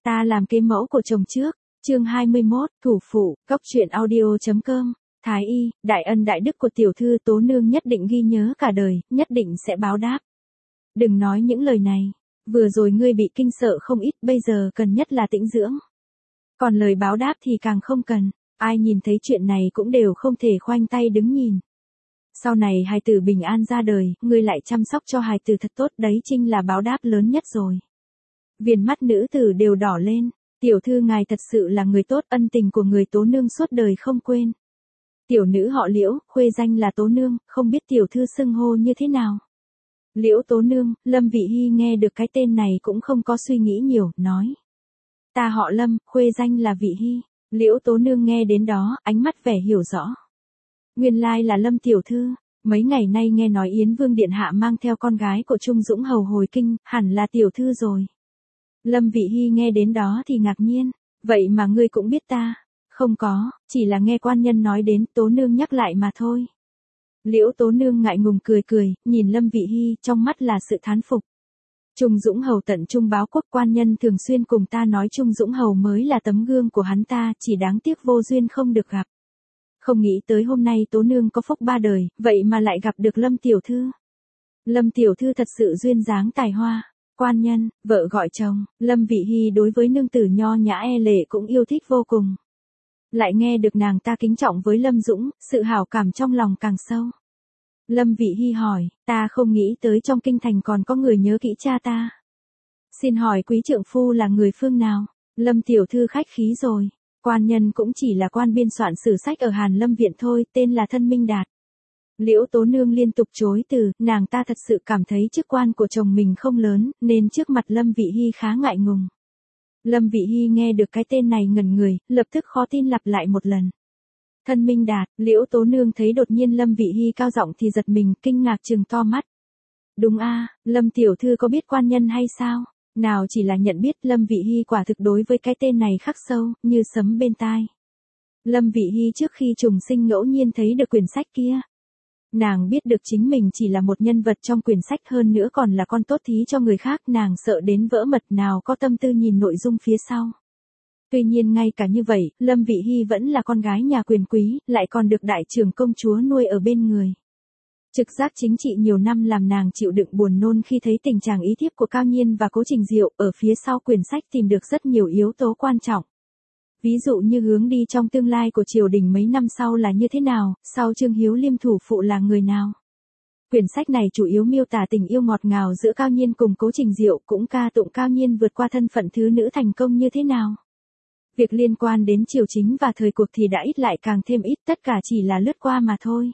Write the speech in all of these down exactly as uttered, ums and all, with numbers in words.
Ta làm kế mẫu của chồng trước. Chương hai mươi mốt, thủ phụ, cốc truyện audio chấm com. Thái y, đại ân đại đức của tiểu thư Tố nương nhất định ghi nhớ cả đời, nhất định sẽ báo đáp. Đừng nói những lời này. Vừa rồi ngươi bị kinh sợ không ít, bây giờ cần nhất là tĩnh dưỡng. Còn lời báo đáp thì càng không cần. Ai nhìn thấy chuyện này cũng đều không thể khoanh tay đứng nhìn. Sau này hài tử bình an ra đời, ngươi lại chăm sóc cho hài tử thật tốt, đấy chính là báo đáp lớn nhất rồi. Viền mắt nữ tử đều đỏ lên. Tiểu thư ngài thật sự là người tốt, ân tình của người Tố nương suốt đời không quên. Tiểu nữ họ Liễu, khuê danh là Tố nương, không biết tiểu thư xưng hô như thế nào. Liễu Tố nương. Lâm Vị Hy nghe được cái tên này cũng không có suy nghĩ nhiều, nói. Ta họ Lâm, khuê danh là Vị Hy. Liễu Tố nương nghe đến đó, ánh mắt vẻ hiểu rõ. Nguyên lai là Lâm tiểu thư, mấy ngày nay nghe nói Yến Vương điện hạ mang theo con gái của Trung Dũng hầu hồi kinh, hẳn là tiểu thư rồi. Lâm Vị Hy nghe đến đó thì ngạc nhiên, vậy mà ngươi cũng biết ta? Không có, chỉ là nghe quan nhân nói đến, Tố nương nhắc lại mà thôi. Liễu Tố nương ngại ngùng cười cười, nhìn Lâm Vị Hy, trong mắt là sự thán phục. Trung Dũng hầu tận trung báo quốc, quan nhân thường xuyên cùng ta nói Trung Dũng hầu mới là tấm gương của hắn ta, chỉ đáng tiếc vô duyên không được gặp. Không nghĩ tới hôm nay Tố nương có phúc ba đời, vậy mà lại gặp được Lâm tiểu thư. Lâm tiểu thư thật sự duyên dáng tài hoa. Quan nhân, vợ gọi chồng, Lâm Vị Hy đối với nương tử nho nhã e lệ cũng yêu thích vô cùng. Lại nghe được nàng ta kính trọng với Lâm Dũng, sự hảo cảm trong lòng càng sâu. Lâm Vị Hy hỏi, ta không nghĩ tới trong kinh thành còn có người nhớ kỹ cha ta. Xin hỏi quý trượng phu là người phương nào? Lâm tiểu thư khách khí rồi. Quan nhân cũng chỉ là quan biên soạn sử sách ở Hàn Lâm viện thôi, tên là Thân Minh Đạt. Liễu Tố nương liên tục chối từ, nàng ta thật sự cảm thấy chức quan của chồng mình không lớn, nên trước mặt Lâm Vị Hy khá ngại ngùng. Lâm Vị Hy nghe được cái tên này ngẩn người, lập tức khó tin lặp lại một lần. Thân Minh Đạt. Liễu Tố nương thấy đột nhiên Lâm Vị Hy cao giọng thì giật mình, kinh ngạc trừng to mắt. Đúng a, Lâm tiểu thư có biết quan nhân hay sao? Nào chỉ là nhận biết, Lâm Vị Hy quả thực đối với cái tên này khắc sâu, như sấm bên tai. Lâm Vị Hy trước khi trùng sinh ngẫu nhiên thấy được quyển sách kia. Nàng biết được chính mình chỉ là một nhân vật trong quyển sách, hơn nữa còn là con tốt thí cho người khác, nàng sợ đến vỡ mật, nào có tâm tư nhìn nội dung phía sau. Tuy nhiên ngay cả như vậy, Lâm Vị Hy vẫn là con gái nhà quyền quý, lại còn được đại trưởng công chúa nuôi ở bên người. Trực giác chính trị nhiều năm làm nàng chịu đựng buồn nôn khi thấy tình trạng ý thiếp của Cao Nhiên và Cố Trình Diệu, ở phía sau quyển sách tìm được rất nhiều yếu tố quan trọng. Ví dụ như hướng đi trong tương lai của triều đình mấy năm sau là như thế nào, sau Trương Hiếu Liêm thủ phụ là người nào. Quyển sách này chủ yếu miêu tả tình yêu ngọt ngào giữa Cao Nhiên cùng Cố Trình Diệu, cũng ca tụng Cao Nhiên vượt qua thân phận thứ nữ thành công như thế nào. Việc liên quan đến triều chính và thời cuộc thì đã ít lại càng thêm ít, tất cả chỉ là lướt qua mà thôi.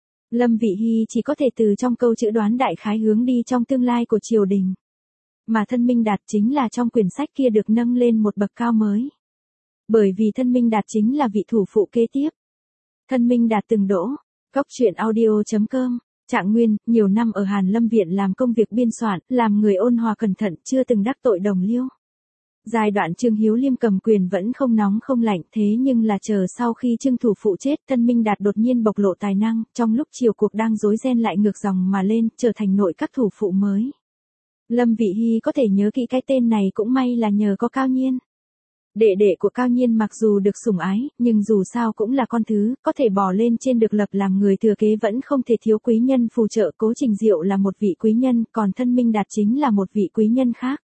Lâm Vị Hy chỉ có thể từ trong câu chữ đoán đại khái hướng đi trong tương lai của triều đình. Mà Thân Minh Đạt chính là trong quyển sách kia được nâng lên một bậc cao mới. Bởi vì Thân Minh Đạt chính là vị thủ phụ kế tiếp. Thân Minh Đạt từng đỗ. Cốc truyện audio chấm com. Trạng nguyên, nhiều năm ở Hàn Lâm viện làm công việc biên soạn, làm người ôn hòa cẩn thận, chưa từng đắc tội đồng liêu. Giai đoạn Trương Hiếu Liêm cầm quyền vẫn không nóng không lạnh, thế nhưng là chờ sau khi Trương thủ phụ chết, Thân Minh Đạt đột nhiên bộc lộ tài năng, trong lúc triều cuộc đang rối ren lại ngược dòng mà lên, trở thành nội các thủ phụ mới. Lâm Vị Hy có thể nhớ kỹ cái tên này cũng may là nhờ có Cao Nhiên. Đệ đệ của Cao Nhiên mặc dù được sủng ái, nhưng dù sao cũng là con thứ, có thể bò lên trên được lập làm người thừa kế vẫn không thể thiếu quý nhân phù trợ. Cố Trình Diệu là một vị quý nhân, còn Thân Minh Đạt chính là một vị quý nhân khác.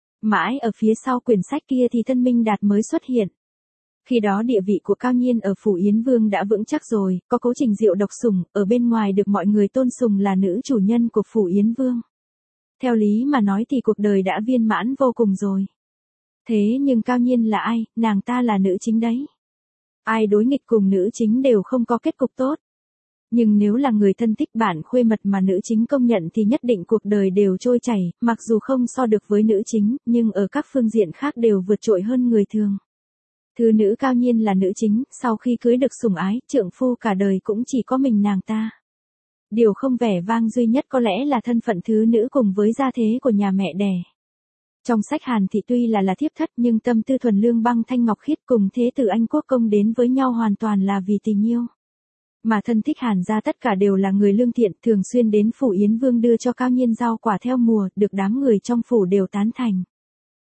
Mãi ở phía sau quyển sách kia thì Thân Minh Đạt mới xuất hiện. Khi đó địa vị của Cao Nhiên ở Phủ Yến Vương đã vững chắc rồi, có Cố Trình Diệu độc sủng, ở bên ngoài được mọi người tôn sùng là nữ chủ nhân của Phủ Yến Vương. Theo lý mà nói thì cuộc đời đã viên mãn vô cùng rồi. Thế nhưng Cao Nhiên là ai, nàng ta là nữ chính đấy. Ai đối nghịch cùng nữ chính đều không có kết cục tốt. Nhưng nếu là người thân thích bản khuê mật mà nữ chính công nhận thì nhất định cuộc đời đều trôi chảy, mặc dù không so được với nữ chính, nhưng ở các phương diện khác đều vượt trội hơn người thường. Thứ nữ Cao Nhiên là nữ chính, sau khi cưới được sủng ái, trượng phu cả đời cũng chỉ có mình nàng ta. Điều không vẻ vang duy nhất có lẽ là thân phận thứ nữ cùng với gia thế của nhà mẹ đẻ. Trong sách Hàn Thị tuy là là thiếp thất nhưng tâm tư thuần lương băng thanh ngọc khiết, cùng thế tử Anh Quốc công đến với nhau hoàn toàn là vì tình yêu. Mà thân thích Hàn gia tất cả đều là người lương thiện, thường xuyên đến Phủ Yến Vương đưa cho Cao Nhiên rau quả theo mùa, được đám người trong phủ đều tán thành.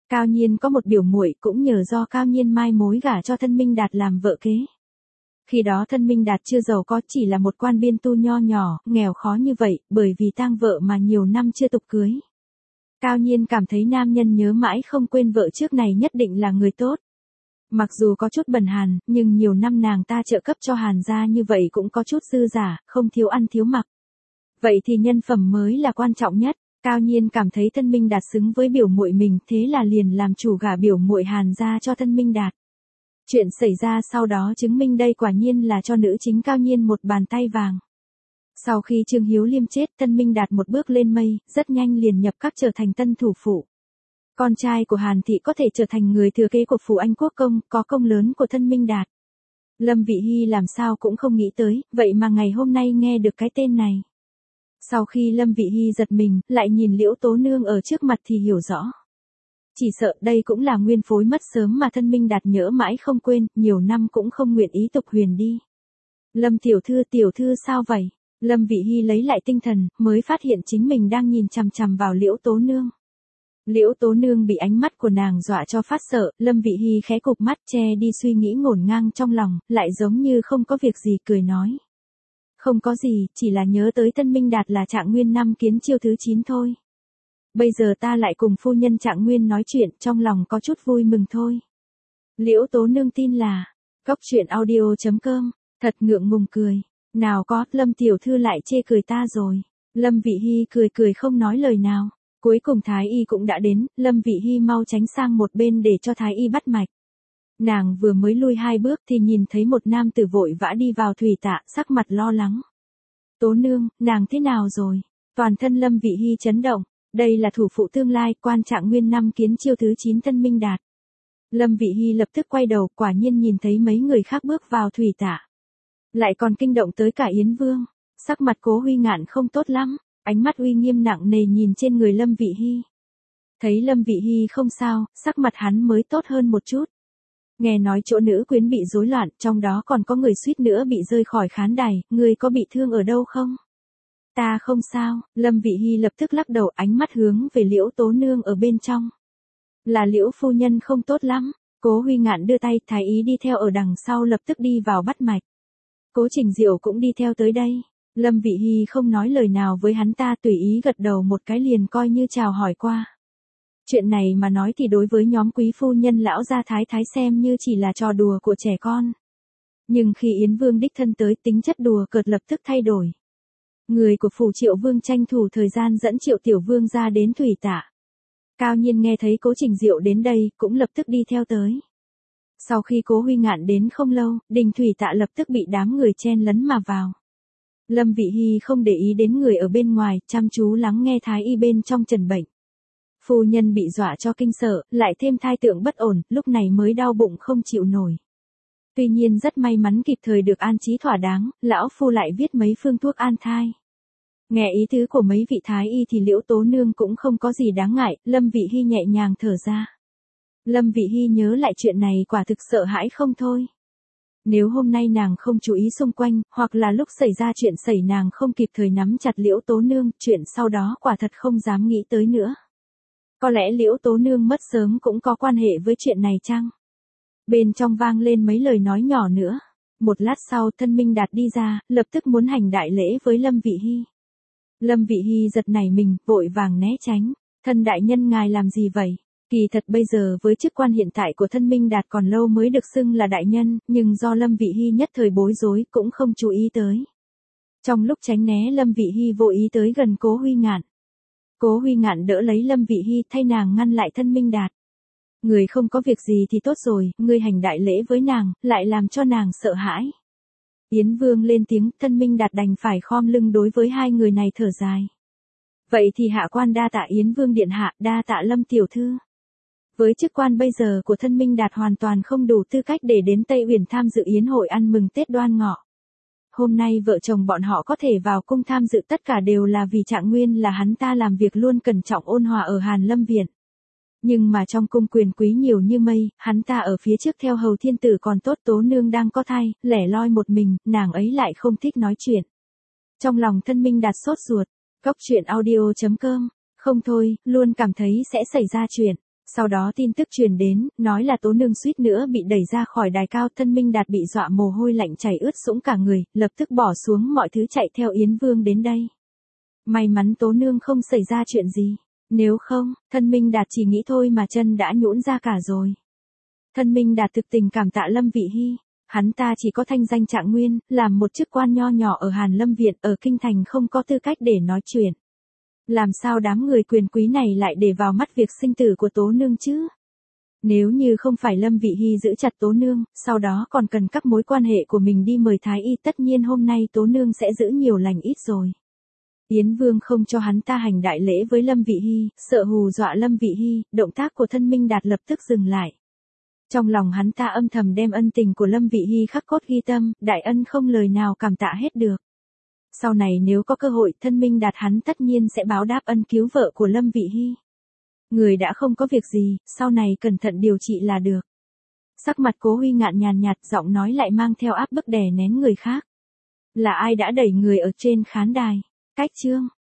Cao Nhiên có một biểu muội, cũng nhờ do Cao Nhiên mai mối gả cho Thân Minh Đạt làm vợ kế. Khi đó Thân Minh Đạt chưa giàu có, chỉ là một quan biên tu nho nhỏ, nghèo khó như vậy, bởi vì tang vợ mà nhiều năm chưa tục cưới. Cao Nhiên cảm thấy nam nhân nhớ mãi không quên vợ trước này nhất định là người tốt. Mặc dù có chút bần hàn, nhưng nhiều năm nàng ta trợ cấp cho Hàn gia như vậy cũng có chút dư giả, không thiếu ăn thiếu mặc. Vậy thì nhân phẩm mới là quan trọng nhất. Cao Nhiên cảm thấy Thân Minh Đạt xứng với biểu muội mình, thế là liền làm chủ gả biểu muội Hàn gia cho Thân Minh Đạt. Chuyện xảy ra sau đó chứng minh đây quả nhiên là cho nữ chính Cao Nhiên một bàn tay vàng. Sau khi Trương Hiếu Liêm chết, Thân Minh Đạt một bước lên mây, rất nhanh liền nhập các trở thành tân thủ phụ. Con trai của Hàn thị có thể trở thành người thừa kế của phủ Anh Quốc công, có công lớn của Thân Minh Đạt. Lâm Vị Hy làm sao cũng không nghĩ tới, vậy mà ngày hôm nay nghe được cái tên này. Sau khi Lâm Vị Hy giật mình, lại nhìn Liễu Tố Nương ở trước mặt thì hiểu rõ. Chỉ sợ đây cũng là nguyên phối mất sớm mà Thân Minh Đạt nhớ mãi không quên, nhiều năm cũng không nguyện ý tục huyền đi. Lâm tiểu thư tiểu thư sao vậy? Lâm Vị Hy lấy lại tinh thần, mới phát hiện chính mình đang nhìn chằm chằm vào Liễu Tố Nương. Liễu Tố Nương bị ánh mắt của nàng dọa cho phát sợ, Lâm Vị Hy khẽ cụp mắt che đi suy nghĩ ngổn ngang trong lòng, lại giống như không có việc gì cười nói. Không có gì, chỉ là nhớ tới Thân Minh Đạt là Trạng Nguyên năm Kiến Chiêu thứ chín thôi. Bây giờ ta lại cùng phu nhân Trạng Nguyên nói chuyện, trong lòng có chút vui mừng thôi. Liễu Tố Nương tin là, cóc truyện audio chấm com, thật ngượng ngùng cười. Nào có, Lâm tiểu thư lại chê cười ta rồi. Lâm Vị Hy cười cười không nói lời nào. Cuối cùng Thái Y cũng đã đến, Lâm Vị Hy mau tránh sang một bên để cho Thái Y bắt mạch. Nàng vừa mới lui hai bước thì nhìn thấy một nam tử vội vã đi vào thủy tạ, sắc mặt lo lắng. Tố Nương, nàng thế nào rồi? Toàn thân Lâm Vị Hy chấn động, đây là thủ phụ tương lai, quan Trạng Nguyên năm Kiến Chiêu thứ chín Thân Minh Đạt. Lâm Vị Hy lập tức quay đầu, quả nhiên nhìn thấy mấy người khác bước vào thủy tạ. Lại còn kinh động tới cả Yến Vương, sắc mặt Cố Huy Ngạn không tốt lắm, ánh mắt uy nghiêm nặng nề nhìn trên người Lâm Vị Hy. Thấy Lâm Vị Hy không sao, sắc mặt hắn mới tốt hơn một chút. Nghe nói chỗ nữ quyến bị rối loạn, trong đó còn có người suýt nữa bị rơi khỏi khán đài, người có bị thương ở đâu không? Ta không sao, Lâm Vị Hy lập tức lắc đầu, ánh mắt hướng về Liễu Tố Nương ở bên trong. Là Liễu phu nhân không tốt lắm. Cố Huy Ngạn đưa tay, Thái Y đi theo ở đằng sau lập tức đi vào bắt mạch. Cố Trình Diệu cũng đi theo tới đây. Lâm Vị Hy không nói lời nào với hắn ta, tùy ý gật đầu một cái liền coi như chào hỏi qua. Chuyện này mà nói thì đối với nhóm quý phu nhân lão gia thái thái xem như chỉ là trò đùa của trẻ con. Nhưng khi Yến Vương đích thân tới, tính chất đùa cợt lập tức thay đổi. Người của phủ Triệu Vương tranh thủ thời gian dẫn Triệu Tiểu Vương ra đến thủy tạ. Cao Nhiên nghe thấy Cố Trình Diệu đến đây, cũng lập tức đi theo tới. Sau khi Cố Huy Ngạn đến không lâu, đình thủy tạ lập tức bị đám người chen lấn mà vào. Lâm Vị Hy không để ý đến người ở bên ngoài, chăm chú lắng nghe Thái Y bên trong trần bệnh. Phu nhân bị dọa cho kinh sợ, lại thêm thai tượng bất ổn, lúc này mới đau bụng không chịu nổi. Tuy nhiên rất may mắn kịp thời được an trí thỏa đáng, lão phu lại viết mấy phương thuốc an thai. Nghe ý tứ của mấy vị Thái Y thì Liễu Tố Nương cũng không có gì đáng ngại, Lâm Vị Hy nhẹ nhàng thở ra. Lâm Vị Hy nhớ lại chuyện này quả thực sợ hãi không thôi. Nếu hôm nay nàng không chú ý xung quanh, hoặc là lúc xảy ra chuyện xảy nàng không kịp thời nắm chặt Liễu Tố Nương, chuyện sau đó quả thật không dám nghĩ tới nữa. Có lẽ Liễu Tố Nương mất sớm cũng có quan hệ với chuyện này chăng? Bên trong vang lên mấy lời nói nhỏ nữa. Một lát sau Thân Minh Đạt đi ra, lập tức muốn hành đại lễ với Lâm Vị Hy. Lâm Vị Hy giật nảy mình, vội vàng né tránh. Thân đại nhân ngài làm gì vậy? Kỳ thật bây giờ với chức quan hiện tại của Thân Minh Đạt còn lâu mới được xưng là đại nhân, nhưng do Lâm Vị Hy nhất thời bối rối cũng không chú ý tới. Trong lúc tránh né Lâm Vị Hy vô ý tới gần Cố Huy Ngạn. Cố Huy Ngạn đỡ lấy Lâm Vị Hy thay nàng ngăn lại Thân Minh Đạt. Người không có việc gì thì tốt rồi, ngươi hành đại lễ với nàng, lại làm cho nàng sợ hãi. Yến Vương lên tiếng, Thân Minh Đạt đành phải khom lưng đối với hai người này thở dài. Vậy thì hạ quan đa tạ Yến Vương điện hạ, đa tạ Lâm tiểu thư. Với chức quan bây giờ của Thân Minh Đạt hoàn toàn không đủ tư cách để đến Tây Uyển tham dự yến hội ăn mừng Tết Đoan Ngọ. Hôm nay vợ chồng bọn họ có thể vào cung tham dự tất cả đều là vì Trạng Nguyên là hắn ta làm việc luôn cẩn trọng ôn hòa ở Hàn Lâm Viện. Nhưng mà trong cung quyền quý nhiều như mây, hắn ta ở phía trước theo hầu thiên tử còn tốt, Tố Nương đang có thai, lẻ loi một mình, nàng ấy lại không thích nói chuyện. Trong lòng Thân Minh Đạt sốt ruột, cóc truyện audio chấm com, không thôi, luôn cảm thấy sẽ xảy ra chuyện. Sau đó tin tức truyền đến, nói là Tố Nương suýt nữa bị đẩy ra khỏi đài cao, thân Minh Đạt bị dọa mồ hôi lạnh chảy ướt sũng cả người, lập tức bỏ xuống mọi thứ chạy theo Yến Vương đến đây. May mắn Tố Nương không xảy ra chuyện gì, nếu không, thân Minh Đạt chỉ nghĩ thôi mà chân đã nhũn ra cả rồi. Thân Minh Đạt thực tình cảm tạ Lâm Vị Hy, hắn ta chỉ có thanh danh trạng nguyên, làm một chức quan nho nhỏ ở Hàn Lâm Viện ở Kinh Thành không có tư cách để nói chuyện. Làm sao đám người quyền quý này lại để vào mắt việc sinh tử của Tố Nương chứ? Nếu như không phải Lâm Vị Hy giữ chặt Tố Nương, sau đó còn cần các mối quan hệ của mình đi mời Thái Y, tất nhiên hôm nay Tố Nương sẽ giữ nhiều lành ít rồi. Yến Vương không cho hắn ta hành đại lễ với Lâm Vị Hy, sợ hù dọa Lâm Vị Hy, động tác của thân Minh Đạt lập tức dừng lại. Trong lòng hắn ta âm thầm đem ân tình của Lâm Vị Hy khắc cốt ghi tâm, đại ân không lời nào cảm tạ hết được. Sau này nếu có cơ hội, thân Minh Đạt hắn tất nhiên sẽ báo đáp ân cứu vợ của Lâm Vị Hy. Người đã không có việc gì, sau này cẩn thận điều trị là được. Sắc mặt Cố Huy Ngạn nhàn nhạt, giọng nói lại mang theo áp bức đè nén người khác. Là ai đã đẩy người ở trên khán đài? Cách chương